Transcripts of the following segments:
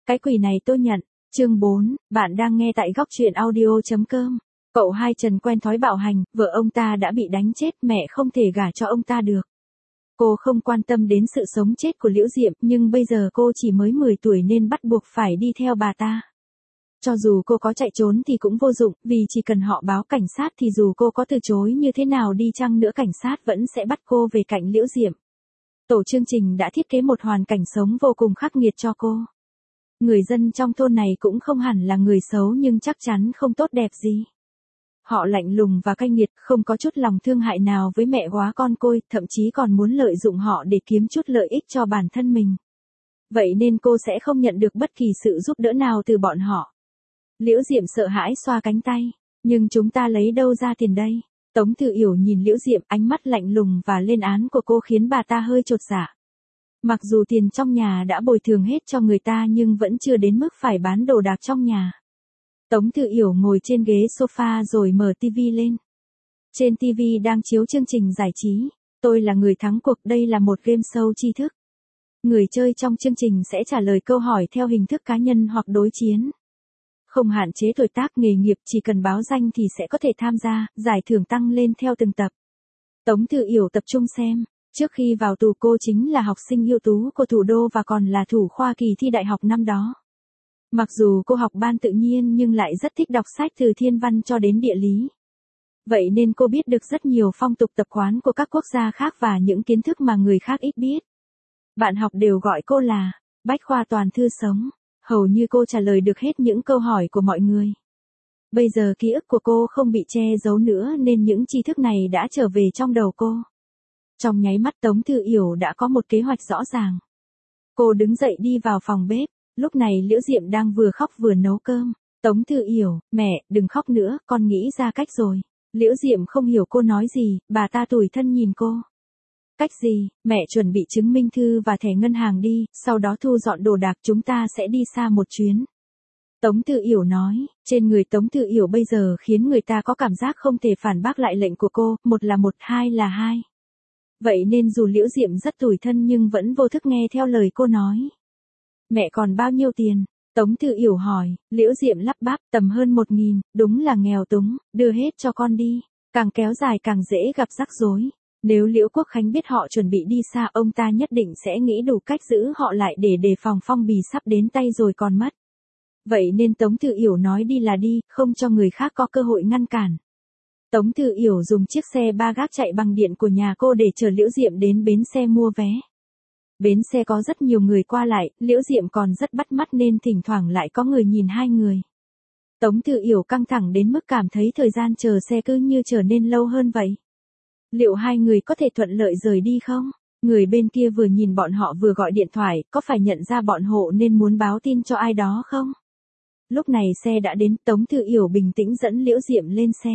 Cái quỷ này tôi nhận. Chương 4, bạn đang nghe tại góc truyện audio.com. Cậu hai Trần quen thói bạo hành, vợ ông ta đã bị đánh chết, mẹ không thể gả cho ông ta được. Cô không quan tâm đến sự sống chết của Liễu Diệm, nhưng bây giờ cô chỉ mới 10 tuổi nên bắt buộc phải đi theo bà ta. Cho dù cô có chạy trốn thì cũng vô dụng, vì chỉ cần họ báo cảnh sát thì dù cô có từ chối như thế nào đi chăng nữa cảnh sát vẫn sẽ bắt cô về cạnh Liễu Diệm. Tổ chương trình đã thiết kế một hoàn cảnh sống vô cùng khắc nghiệt cho cô. Người dân trong thôn này cũng không hẳn là người xấu nhưng chắc chắn không tốt đẹp gì. Họ lạnh lùng và cay nghiệt, không có chút lòng thương hại nào với mẹ góa con côi, thậm chí còn muốn lợi dụng họ để kiếm chút lợi ích cho bản thân mình. Vậy nên cô sẽ không nhận được bất kỳ sự giúp đỡ nào từ bọn họ. Liễu Diệm sợ hãi xoa cánh tay. Nhưng chúng ta lấy đâu ra tiền đây? Tống Thư Yểu nhìn Liễu Diệm, ánh mắt lạnh lùng và lên án của cô khiến bà ta hơi chột dạ. Mặc dù tiền trong nhà đã bồi thường hết cho người ta nhưng vẫn chưa đến mức phải bán đồ đạc trong nhà. Tống Thư Yểu ngồi trên ghế sofa rồi mở tivi lên. Trên tivi đang chiếu chương trình giải trí. Tôi là người thắng cuộc, đây là một game show tri thức. Người chơi trong chương trình sẽ trả lời câu hỏi theo hình thức cá nhân hoặc đối chiến. Không hạn chế tuổi tác nghề nghiệp, chỉ cần báo danh thì sẽ có thể tham gia, giải thưởng tăng lên theo từng tập. Tống Thư Yểu tập trung xem. Trước khi vào tù cô chính là học sinh ưu tú của thủ đô và còn là thủ khoa kỳ thi đại học năm đó. Mặc dù cô học ban tự nhiên nhưng lại rất thích đọc sách từ thiên văn cho đến địa lý. Vậy nên cô biết được rất nhiều phong tục tập quán của các quốc gia khác và những kiến thức mà người khác ít biết. Bạn học đều gọi cô là Bách khoa toàn thư sống. Hầu như cô trả lời được hết những câu hỏi của mọi người. Bây giờ ký ức của cô không bị che giấu nữa nên những tri thức này đã trở về trong đầu cô. Trong nháy mắt Tống Thư Yểu đã có một kế hoạch rõ ràng. Cô đứng dậy đi vào phòng bếp. Lúc này Liễu Diệm đang vừa khóc vừa nấu cơm. Tống Thư Yểu, mẹ, đừng khóc nữa, con nghĩ ra cách rồi. Liễu Diệm không hiểu cô nói gì, bà ta tủi thân nhìn cô. Cách gì? Mẹ chuẩn bị chứng minh thư và thẻ ngân hàng đi, sau đó thu dọn đồ đạc chúng ta sẽ đi xa một chuyến. Tống Thư Yểu nói, trên người Tống Thư Yểu bây giờ khiến người ta có cảm giác không thể phản bác lại lệnh của cô, một là một, hai là hai. Vậy nên dù Liễu Diệm rất tủi thân nhưng vẫn vô thức nghe theo lời cô nói. Mẹ còn bao nhiêu tiền? Tống Thư Yểu hỏi. Liễu Diệm lắp bắp, tầm hơn 1.000, đúng là nghèo túng, đưa hết cho con đi. Càng kéo dài càng dễ gặp rắc rối. Nếu Liễu Quốc Khánh biết họ chuẩn bị đi xa, ông ta nhất định sẽ nghĩ đủ cách giữ họ lại để đề phòng phong bì sắp đến tay rồi còn mất. Vậy nên Tống Thư Yểu nói đi là đi, không cho người khác có cơ hội ngăn cản. Tống Thư Yểu dùng chiếc xe ba gác chạy bằng điện của nhà cô để chở Liễu Diệm đến bến xe mua vé. Bến xe có rất nhiều người qua lại, Liễu Diệm còn rất bắt mắt nên thỉnh thoảng lại có người nhìn hai người. Tống Thư Yểu căng thẳng đến mức cảm thấy thời gian chờ xe cứ như trở nên lâu hơn vậy. Liệu hai người có thể thuận lợi rời đi không? Người bên kia vừa nhìn bọn họ vừa gọi điện thoại, có phải nhận ra bọn họ nên muốn báo tin cho ai đó không? Lúc này xe đã đến, Tống Thư Yểu bình tĩnh dẫn Liễu Diệm lên xe.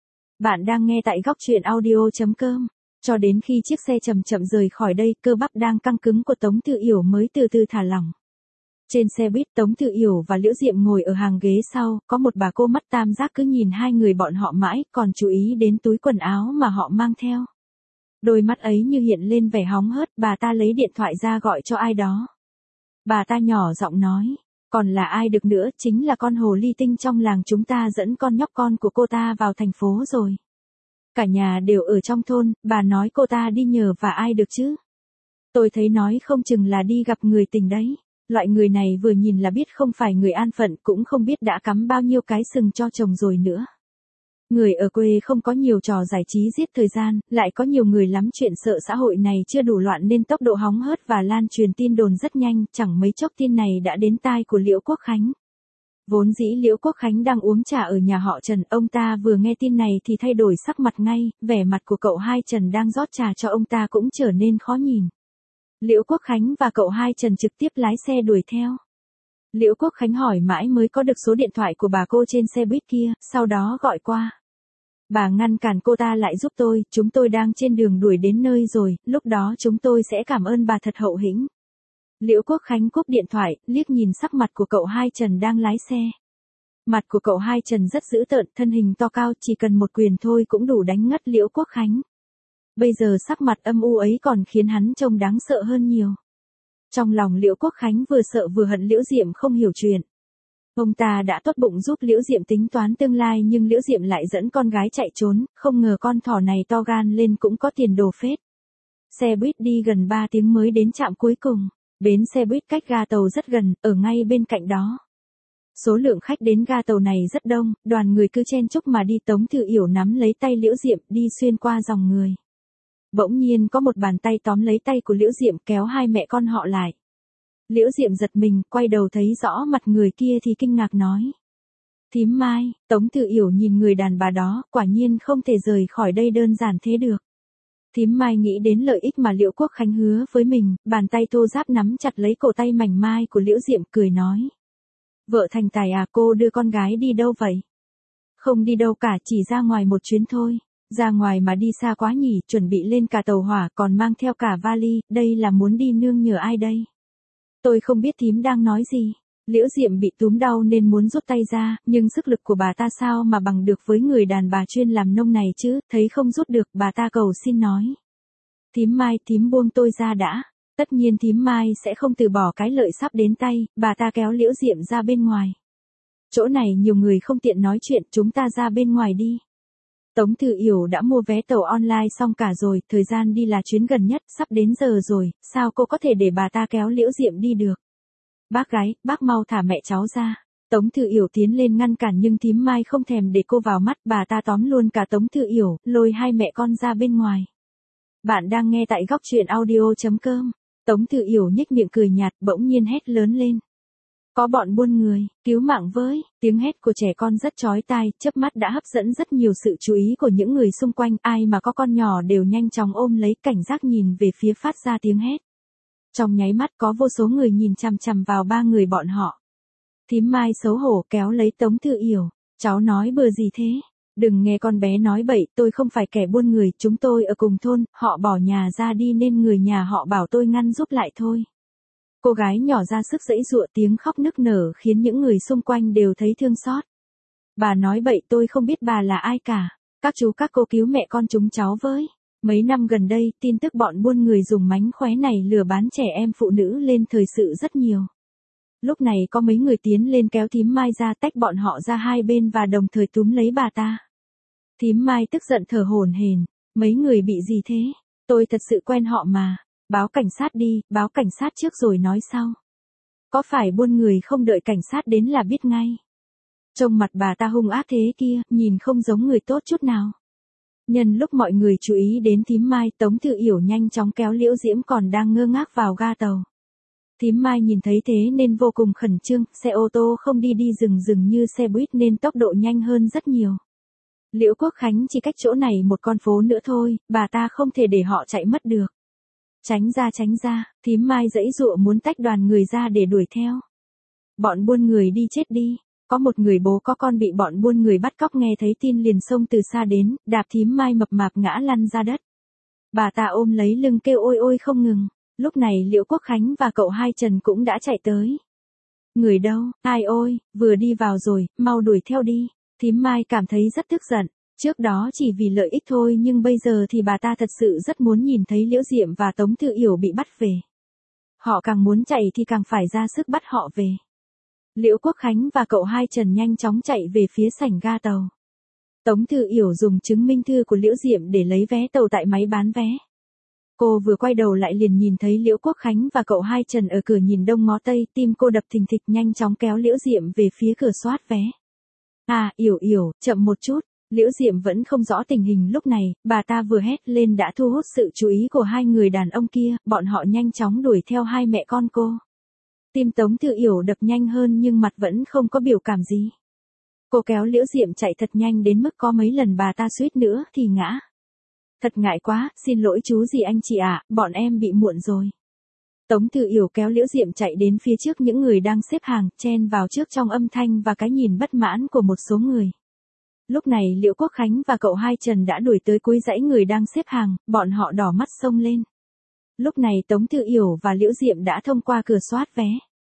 Bạn đang nghe tại góc truyện audio.com. Cho đến khi chiếc xe chậm chậm rời khỏi đây, cơ bắp đang căng cứng của Tống Thư Yểu mới từ từ thả lỏng. Trên xe buýt, Tống Thư Yểu và Liễu Diệm ngồi ở hàng ghế sau, có một bà cô mắt tam giác cứ nhìn hai người bọn họ mãi, còn chú ý đến túi quần áo mà họ mang theo. Đôi mắt ấy như hiện lên vẻ hóng hớt, bà ta lấy điện thoại ra gọi cho ai đó. Bà ta nhỏ giọng nói, còn là ai được nữa, chính là con hồ ly tinh trong làng chúng ta dẫn con nhóc con của cô ta vào thành phố rồi. Cả nhà đều ở trong thôn, bà nói cô ta đi nhờ và ai được chứ? Tôi thấy nói không chừng là đi gặp người tình đấy. Loại người này vừa nhìn là biết không phải người an phận, cũng không biết đã cắm bao nhiêu cái sừng cho chồng rồi nữa. Người ở quê không có nhiều trò giải trí giết thời gian, lại có nhiều người lắm chuyện sợ xã hội này chưa đủ loạn nên tốc độ hóng hớt và lan truyền tin đồn rất nhanh, chẳng mấy chốc tin này đã đến tai của Liễu Quốc Khánh. Vốn dĩ Liễu Quốc Khánh đang uống trà ở nhà họ Trần, ông ta vừa nghe tin này thì thay đổi sắc mặt ngay, vẻ mặt của cậu hai Trần đang rót trà cho ông ta cũng trở nên khó nhìn. Liễu Quốc Khánh và cậu hai Trần trực tiếp lái xe đuổi theo. Liễu Quốc Khánh hỏi mãi mới có được số điện thoại của bà cô trên xe buýt kia, sau đó gọi qua. Bà ngăn cản cô ta lại giúp tôi, chúng tôi đang trên đường đuổi đến nơi rồi, lúc đó chúng tôi sẽ cảm ơn bà thật hậu hĩnh. Liễu Quốc Khánh cúp điện thoại, liếc nhìn sắc mặt của cậu hai Trần đang lái xe. Mặt của cậu hai Trần rất dữ tợn, thân hình to cao, chỉ cần một quyền thôi cũng đủ đánh ngất Liễu Quốc Khánh. Bây giờ sắc mặt âm u ấy còn khiến hắn trông đáng sợ hơn nhiều. Trong lòng Liễu Quốc Khánh vừa sợ vừa hận Liễu Diệm không hiểu chuyện. Ông ta đã tốt bụng giúp Liễu Diệm tính toán tương lai nhưng Liễu Diệm lại dẫn con gái chạy trốn, không ngờ con thỏ này to gan lên cũng có tiền đồ phết. Xe buýt đi gần 3 tiếng mới đến trạm cuối cùng. Bến xe buýt cách ga tàu rất gần, ở ngay bên cạnh đó. Số lượng khách đến ga tàu này rất đông, đoàn người cứ chen chúc mà đi. Tống Thư Yểu nắm lấy tay Liễu Diệm đi xuyên qua dòng người. Bỗng nhiên có một bàn tay tóm lấy tay của Liễu Diệm kéo hai mẹ con họ lại. Liễu Diệm giật mình, quay đầu thấy rõ mặt người kia thì kinh ngạc nói. Thím Mai. Tống Thư Yểu nhìn người đàn bà đó, quả nhiên không thể rời khỏi đây đơn giản thế được. Thím Mai nghĩ đến lợi ích mà Liễu Quốc Khánh hứa với mình, bàn tay thô ráp nắm chặt lấy cổ tay mảnh mai của Liễu Diệm cười nói. Vợ thành tài à, cô đưa con gái đi đâu vậy? Không đi đâu cả, chỉ ra ngoài một chuyến thôi. Ra ngoài mà đi xa quá nhỉ, chuẩn bị lên cả tàu hỏa còn mang theo cả vali, đây là muốn đi nương nhờ ai đây? Tôi không biết thím đang nói gì. Liễu Diệm bị túm đau nên muốn rút tay ra, nhưng sức lực của bà ta sao mà bằng được với người đàn bà chuyên làm nông này chứ, thấy không rút được, bà ta cầu xin nói. Thím Mai, thím buông tôi ra đã. Tất nhiên thím Mai sẽ không từ bỏ cái lợi sắp đến tay, bà ta kéo Liễu Diệm ra bên ngoài. Chỗ này nhiều người không tiện nói chuyện, chúng ta ra bên ngoài đi. Tống Thư Yểu đã mua vé tàu online xong cả rồi, thời gian đi là chuyến gần nhất, sắp đến giờ rồi, sao cô có thể để bà ta kéo Liễu Diệm đi được? Bác gái, bác mau thả mẹ cháu ra. Tống Thư Yểu tiến lên ngăn cản nhưng thím Mai không thèm để cô vào mắt, bà ta tóm luôn cả Tống Thư Yểu, lôi hai mẹ con ra bên ngoài. Bạn đang nghe tại góc truyện audio.com. Tống Thư Yểu nhếch miệng cười nhạt, bỗng nhiên hét lớn lên. Có bọn buôn người, cứu mạng với, tiếng hét của trẻ con rất chói tai, chớp mắt đã hấp dẫn rất nhiều sự chú ý của những người xung quanh, ai mà có con nhỏ đều nhanh chóng ôm lấy cảnh giác nhìn về phía phát ra tiếng hét. Trong nháy mắt có vô số người nhìn chằm chằm vào ba người bọn họ. Thím Mai xấu hổ kéo lấy Tống Thư Yểu, cháu nói bừa gì thế? Đừng nghe con bé nói bậy, tôi không phải kẻ buôn người, chúng tôi ở cùng thôn, họ bỏ nhà ra đi nên người nhà họ bảo tôi ngăn giúp lại thôi. Cô gái nhỏ ra sức giãy giụa, tiếng khóc nức nở khiến những người xung quanh đều thấy thương xót. Bà nói bậy, tôi không biết bà là ai cả. Các chú các cô cứu mẹ con chúng cháu với. Mấy năm gần đây, tin tức bọn buôn người dùng mánh khóe này lừa bán trẻ em phụ nữ lên thời sự rất nhiều. Lúc này có mấy người tiến lên kéo thím Mai ra, tách bọn họ ra hai bên và đồng thời túm lấy bà ta. Thím Mai tức giận thở hổn hển, mấy người bị gì thế? Tôi thật sự quen họ mà. Báo cảnh sát đi, báo cảnh sát trước rồi nói sau. Có phải buôn người không đợi cảnh sát đến là biết ngay. Trông mặt bà ta hung ác thế kia, nhìn không giống người tốt chút nào. Nhân lúc mọi người chú ý đến thím Mai, Tống Thư Yểu nhanh chóng kéo Liễu Diễm còn đang ngơ ngác vào ga tàu. Thím Mai nhìn thấy thế nên vô cùng khẩn trương, xe ô tô không đi rừng như xe buýt nên tốc độ nhanh hơn rất nhiều. Liễu Quốc Khánh chỉ cách chỗ này một con phố nữa thôi, bà ta không thể để họ chạy mất được. Tránh ra, thím Mai giãy giụa muốn tách đoàn người ra để đuổi theo. Bọn buôn người đi chết đi. Có một người bố có con bị bọn buôn người bắt cóc nghe thấy tin liền xông từ xa đến, đạp thím Mai mập mạp ngã lăn ra đất. Bà ta ôm lấy lưng kêu ôi ôi không ngừng. Lúc này Liễu Quốc Khánh và cậu hai Trần cũng đã chạy tới. Người đâu, ai ôi, vừa đi vào rồi, mau đuổi theo đi. Thím Mai cảm thấy rất tức giận. Trước đó chỉ vì lợi ích thôi nhưng bây giờ thì bà ta thật sự rất muốn nhìn thấy Liễu Diệm và Tống Thư Yểu bị bắt về. Họ càng muốn chạy thì càng phải ra sức bắt họ về. Liễu Quốc Khánh và cậu hai Trần nhanh chóng chạy về phía sảnh ga tàu. Tống Thư Yểu dùng chứng minh thư của Liễu Diệm để lấy vé tàu tại máy bán vé. Cô vừa quay đầu lại liền nhìn thấy Liễu Quốc Khánh và cậu hai Trần ở cửa nhìn đông ngó tây, tim cô đập thình thịch nhanh chóng kéo Liễu Diệm về phía cửa soát vé. À, Yểu, chậm một chút. Liễu Diệm vẫn không rõ tình hình lúc này, bà ta vừa hét lên đã thu hút sự chú ý của hai người đàn ông kia, bọn họ nhanh chóng đuổi theo hai mẹ con cô. Tim Tống Thư Yểu đập nhanh hơn nhưng mặt vẫn không có biểu cảm gì. Cô kéo Liễu Diệm chạy thật nhanh đến mức có mấy lần bà ta suýt nữa thì ngã. Thật ngại quá, xin lỗi chú gì anh chị ạ, bọn em bị muộn rồi. Tống Thư Yểu kéo Liễu Diệm chạy đến phía trước những người đang xếp hàng, chen vào trước trong âm thanh và cái nhìn bất mãn của một số người. Lúc này Liễu Quốc Khánh và cậu hai Trần đã đuổi tới cuối dãy người đang xếp hàng, bọn họ đỏ mắt xông lên. Lúc này Tống Thư Yểu và Liễu Diệm đã thông qua cửa soát vé.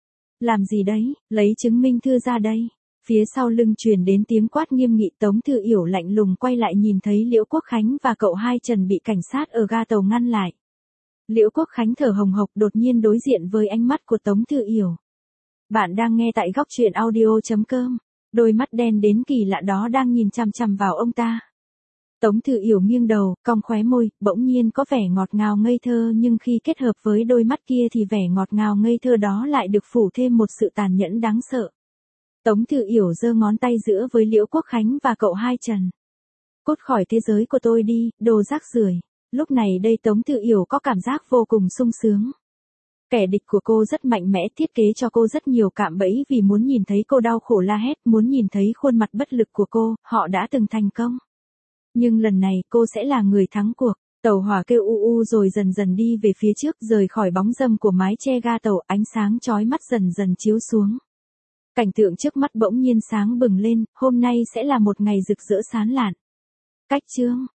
Làm gì đấy, lấy chứng minh thư ra đây. Phía sau lưng truyền đến tiếng quát nghiêm nghị. Tống Thư Yểu lạnh lùng quay lại nhìn thấy Liễu Quốc Khánh và cậu hai Trần bị cảnh sát ở ga tàu ngăn lại. Liễu Quốc Khánh thở hồng hộc đột nhiên đối diện với ánh mắt của Tống Thư Yểu. Bạn đang nghe tại góc truyện audio.com. Đôi mắt đen đến kỳ lạ đó đang nhìn chằm chằm vào ông ta. Tống Thư Yểu nghiêng đầu, cong khóe môi, bỗng nhiên có vẻ ngọt ngào ngây thơ, nhưng khi kết hợp với đôi mắt kia thì vẻ ngọt ngào ngây thơ đó lại được phủ thêm một sự tàn nhẫn đáng sợ. Tống Thư Yểu giơ ngón tay giữa với Liễu Quốc Khánh và cậu Hai Trần. Cút khỏi thế giới của tôi đi, đồ rác rưởi. Lúc này đây Tống Thư Yểu có cảm giác vô cùng sung sướng. Kẻ địch của cô rất mạnh mẽ, thiết kế cho cô rất nhiều cạm bẫy vì muốn nhìn thấy cô đau khổ la hét, muốn nhìn thấy khuôn mặt bất lực của cô, họ đã từng thành công. Nhưng lần này cô sẽ là người thắng cuộc. Tàu hỏa kêu u u rồi dần dần đi về phía trước, rời khỏi bóng râm của mái che ga tàu, ánh sáng chói mắt dần dần chiếu xuống. Cảnh tượng trước mắt bỗng nhiên sáng bừng lên, hôm nay sẽ là một ngày rực rỡ sáng lạn. Cách chương